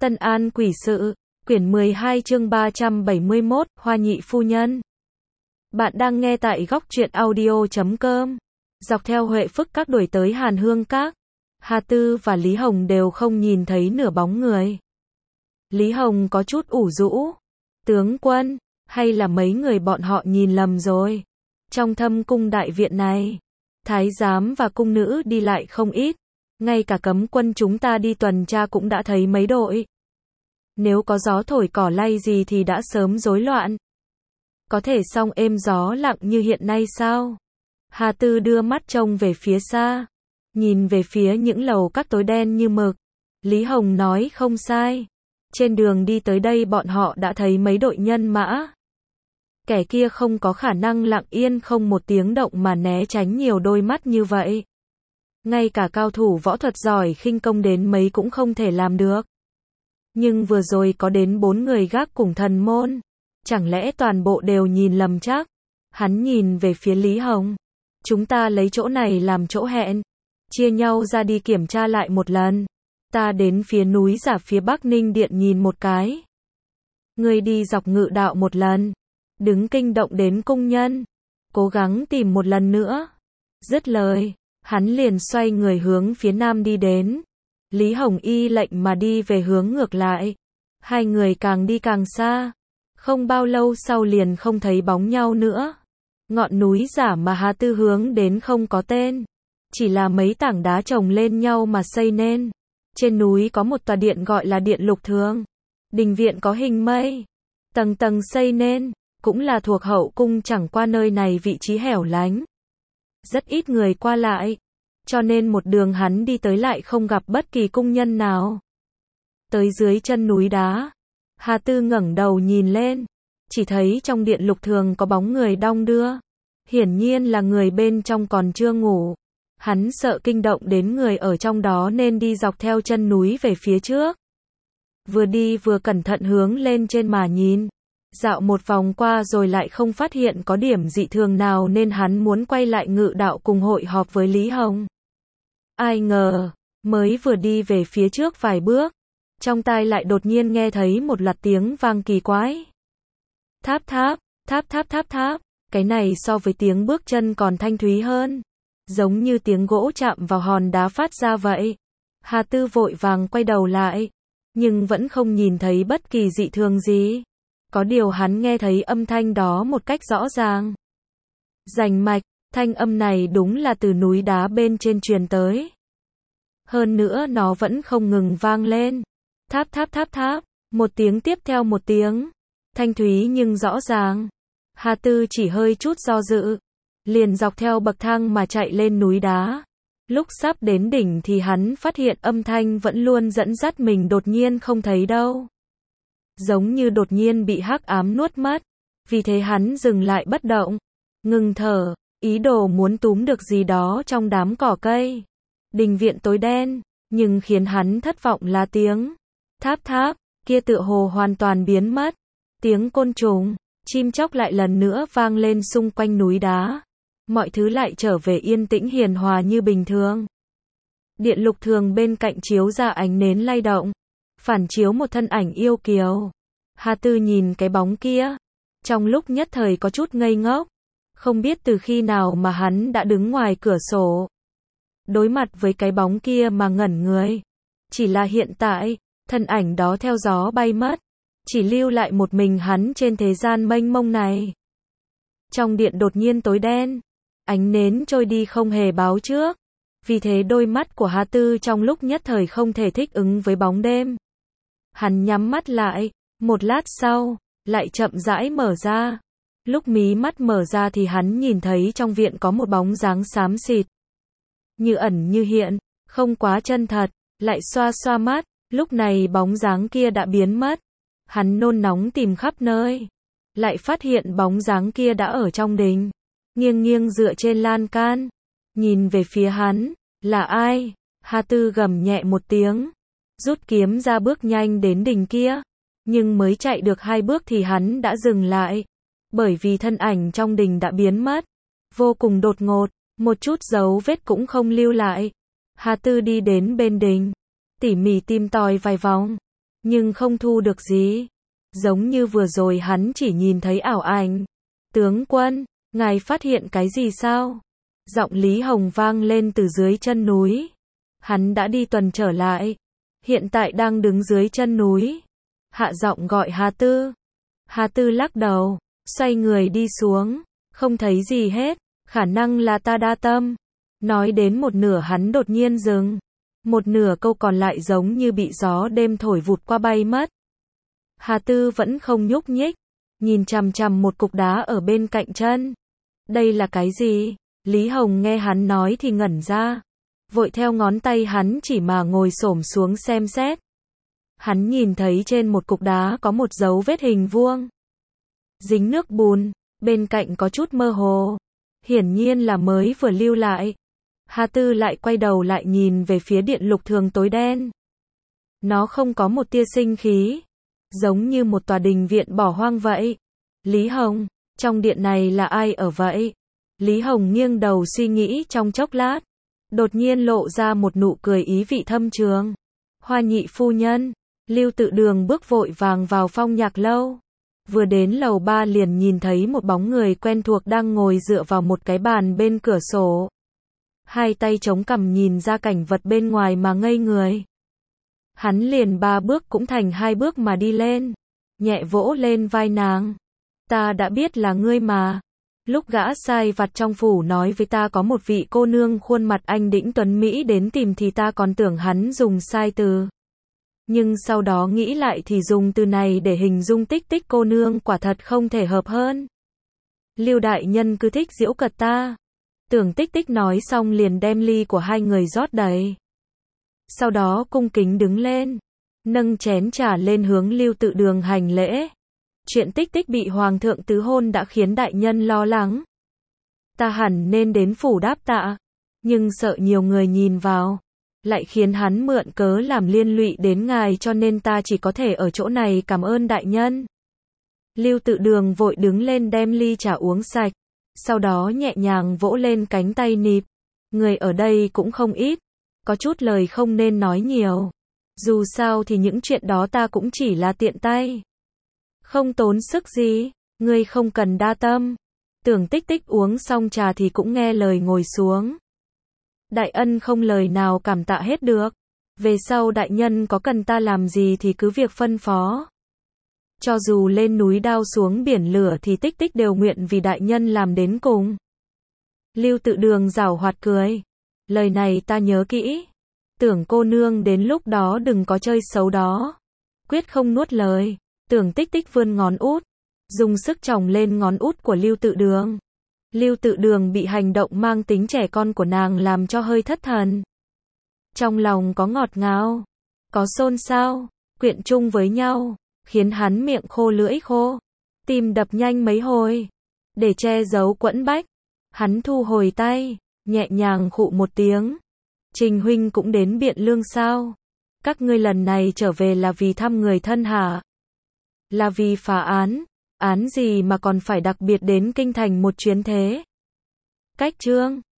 Tân An Quỷ Sự, quyển 12 chương 371, Hoa Nhị Phu Nhân. Bạn đang nghe tại góc truyện audio.com. Dọc theo Huệ Phức Các đuổi tới Hàn Hương Các, Hà Tư và Lý Hồng đều không nhìn thấy nửa bóng người. Lý Hồng có chút ủ rũ. Tướng quân, hay là mấy người bọn họ nhìn lầm rồi. Trong Thâm Cung đại viện này, thái giám và cung nữ đi lại không ít. Ngay cả cấm quân chúng ta đi tuần tra cũng đã thấy mấy đội. Nếu có gió thổi cỏ lay gì thì đã sớm rối loạn. Có thể song êm gió lặng như hiện nay sao? Hà Tư đưa mắt trông về phía xa, nhìn về phía những lầu các tối đen như mực. Lý Hồng nói không sai. Trên đường đi tới đây bọn họ đã thấy mấy đội nhân mã. Kẻ kia không có khả năng lặng yên không một tiếng động mà né tránh nhiều đôi mắt như vậy. Ngay cả cao thủ võ thuật giỏi khinh công đến mấy cũng không thể làm được. Nhưng vừa rồi có đến 4 người gác cùng thần môn. Chẳng lẽ toàn bộ đều nhìn lầm chắc? Hắn nhìn về phía Lý Hồng. Chúng ta lấy chỗ này làm chỗ hẹn. Chia nhau ra đi kiểm tra lại một lần. Ta đến phía núi Giả phía Bắc Ninh Điện nhìn một cái. Ngươi đi dọc Ngự Đạo một lần. Đứng kinh động đến cung nhân. Cố gắng tìm một lần nữa. Dứt lời, hắn liền xoay người hướng phía nam đi đến. Lý Hồng y lệnh mà đi về hướng ngược lại. Hai người càng đi càng xa. Không bao lâu sau liền không thấy bóng nhau nữa. Ngọn núi Giả mà Hà Tư hướng đến không có tên. Chỉ là mấy tảng đá chồng lên nhau mà xây nên. Trên núi có một tòa điện gọi là Điện Lục Thường. Đình viện có hình mây. Tầng tầng xây nên. Cũng là thuộc hậu cung, chẳng qua nơi này vị trí hẻo lánh. Rất ít người qua lại. Cho nên một đường hắn đi tới lại không gặp bất kỳ cung nhân nào. Tới dưới chân núi đá, Hà Tư ngẩng đầu nhìn lên. Chỉ thấy trong Điện Lục Thường có bóng người đong đưa. Hiển nhiên là người bên trong còn chưa ngủ. Hắn sợ kinh động đến người ở trong đó nên đi dọc theo chân núi về phía trước. Vừa đi vừa cẩn thận hướng lên trên mà nhìn. Dạo một vòng qua rồi lại không phát hiện có điểm dị thường nào nên hắn muốn quay lại Ngự Đạo cùng hội họp với Lý Hồng. Ai ngờ, mới vừa đi về phía trước vài bước, trong tai lại đột nhiên nghe thấy một loạt tiếng vang kỳ quái. Tháp tháp, tháp tháp tháp tháp, cái này so với tiếng bước chân còn thanh thúy hơn. Giống như tiếng gỗ chạm vào hòn đá phát ra vậy. Hà Tư vội vàng quay đầu lại, nhưng vẫn không nhìn thấy bất kỳ dị thường gì. Có điều hắn nghe thấy âm thanh đó một cách rõ ràng. Rành mạch, thanh âm này đúng là từ núi đá bên trên truyền tới. Hơn nữa nó vẫn không ngừng vang lên. Tháp tháp tháp tháp, một tiếng tiếp theo một tiếng. Thanh thúy nhưng rõ ràng. Hà Tư chỉ hơi chút do dự. Liền dọc theo bậc thang mà chạy lên núi đá. Lúc sắp đến đỉnh thì hắn phát hiện âm thanh vẫn luôn dẫn dắt mình đột nhiên không thấy đâu. Giống như đột nhiên bị hắc ám nuốt mất. Vì thế hắn dừng lại bất động. Ngừng thở, ý đồ muốn túm được gì đó trong đám cỏ cây. Đình viện tối đen, nhưng khiến hắn thất vọng là tiếng tháp tháp, kia tựa hồ hoàn toàn biến mất. Tiếng côn trùng, chim chóc lại lần nữa vang lên xung quanh núi đá. Mọi thứ lại trở về yên tĩnh hiền hòa như bình thường. Điện Lục Thường bên cạnh chiếu ra ánh nến lay động, phản chiếu một thân ảnh yêu kiều. Hà Tư nhìn cái bóng kia, trong lúc nhất thời có chút ngây ngốc. Không biết từ khi nào mà hắn đã đứng ngoài cửa sổ. Đối mặt với cái bóng kia mà ngẩn người. Chỉ là hiện tại, thân ảnh đó theo gió bay mất. Chỉ lưu lại một mình hắn trên thế gian mênh mông này. Trong điện đột nhiên tối đen. Ánh nến trôi đi không hề báo trước. Vì thế đôi mắt của Hà Tư trong lúc nhất thời không thể thích ứng với bóng đêm. Hắn nhắm mắt lại. Một lát sau, lại chậm rãi mở ra. Lúc mí mắt mở ra thì hắn nhìn thấy trong viện có một bóng dáng xám xịt. Như ẩn như hiện, không quá chân thật, lại xoa xoa mắt, lúc này bóng dáng kia đã biến mất. Hắn nôn nóng tìm khắp nơi. Lại phát hiện bóng dáng kia đã ở trong đình. Nghiêng nghiêng dựa trên lan can. Nhìn về phía hắn, là ai? Hà Tư gầm nhẹ một tiếng. Rút kiếm ra bước nhanh đến đình kia. Nhưng mới chạy được 2 bước thì hắn đã dừng lại. Bởi vì thân ảnh trong đình đã biến mất. Vô cùng đột ngột, một chút dấu vết cũng không lưu lại. Hà Tư đi đến bên đình, tỉ mỉ tìm tòi vài vòng. nhưng không thu được gì. Giống như vừa rồi hắn chỉ nhìn thấy ảo ảnh. Tướng quân, ngài phát hiện cái gì sao? Giọng Lý Hồng vang lên từ dưới chân núi. Hắn đã đi tuần trở lại. Hiện tại đang đứng dưới chân núi. Hạ giọng gọi Hà Tư. Hà Tư lắc đầu, xoay người đi xuống. Không thấy gì hết. Khả năng là ta đa tâm. Nói đến một nửa hắn đột nhiên dừng. Một nửa câu còn lại giống như bị gió đêm thổi vụt qua bay mất. Hà Tư vẫn không nhúc nhích. Nhìn chằm chằm một cục đá ở bên cạnh chân. Đây là cái gì? Lý Hồng nghe hắn nói thì ngẩn ra. Vội theo ngón tay hắn chỉ mà ngồi xổm xuống xem xét. Hắn nhìn thấy trên một cục đá có một dấu vết hình vuông. Dính nước bùn, bên cạnh có chút mơ hồ. Hiển nhiên là mới vừa lưu lại. Hà Tư lại quay đầu lại nhìn về phía điện lục thường tối đen. Nó không có một tia sinh khí. Giống như một tòa đình viện bỏ hoang vậy. Lý Hồng, trong điện này là ai ở vậy? Lý Hồng nghiêng đầu suy nghĩ trong chốc lát. Đột nhiên lộ ra một nụ cười ý vị thâm trường. Hoa nhị phu nhân. Lưu Tự Đường bước vội vàng vào Phong Nhạc Lâu. Vừa đến lầu 3 liền nhìn thấy một bóng người quen thuộc đang ngồi dựa vào một cái bàn bên cửa sổ. Hai tay chống cằm nhìn ra cảnh vật bên ngoài mà ngây người. Hắn liền 3 bước cũng thành 2 bước mà đi lên. Nhẹ vỗ lên vai nàng. Ta đã biết là ngươi mà. Lúc gã sai vặt trong phủ nói với ta có một vị cô nương khuôn mặt anh đĩnh tuấn Mỹ đến tìm thì ta còn tưởng hắn dùng sai từ. Nhưng sau đó nghĩ lại thì dùng từ này để hình dung Tích Tích cô nương quả thật không thể hợp hơn. Lưu đại nhân cứ thích giễu cợt ta. Tưởng Tích Tích nói xong liền đem ly của hai người rót đầy. Sau đó cung kính đứng lên. Nâng chén trà lên hướng Lưu Tự Đường hành lễ. Chuyện Tích Tích bị hoàng thượng tứ hôn đã khiến đại nhân lo lắng. Ta hẳn nên đến phủ đáp tạ. Nhưng sợ nhiều người nhìn vào. Lại khiến hắn mượn cớ làm liên lụy đến ngài cho nên ta chỉ có thể ở chỗ này cảm ơn đại nhân. Lưu Tự Đường vội đứng lên đem ly trà uống sạch. Sau đó nhẹ nhàng vỗ lên cánh tay nịp. Người ở đây cũng không ít. Có chút lời không nên nói nhiều. Dù sao thì những chuyện đó ta cũng chỉ là tiện tay. Không tốn sức gì. Ngươi không cần đa tâm. Tưởng Tích Tích uống xong trà thì cũng nghe lời ngồi xuống. Đại ân không lời nào cảm tạ hết được. Về sau đại nhân có cần ta làm gì thì cứ việc phân phó. Cho dù lên núi đao xuống biển lửa thì Tích Tích đều nguyện vì đại nhân làm đến cùng. Lưu Tự Đường giảo hoạt cười. Lời này ta nhớ kỹ. Tưởng cô nương đến lúc đó đừng có chơi xấu đó. Quyết không nuốt lời. Tưởng Tích Tích vươn ngón út. Dùng sức chòng lên ngón út của Lưu Tự Đường. Lưu Tự Đường bị hành động mang tính trẻ con của nàng làm cho hơi thất thần. Trong lòng có ngọt ngào. Có xôn xao. Quyện chung với nhau. Khiến hắn miệng khô lưỡi khô. Tim đập nhanh mấy hồi. Để che giấu quẫn bách. Hắn thu hồi tay. Nhẹ nhàng khụ một tiếng. Trình huynh cũng đến Biện Lương sao? Các ngươi lần này trở về là vì thăm người thân hả? Là vì phá án? Án gì mà còn phải đặc biệt đến kinh thành một chuyến thế? Cách chương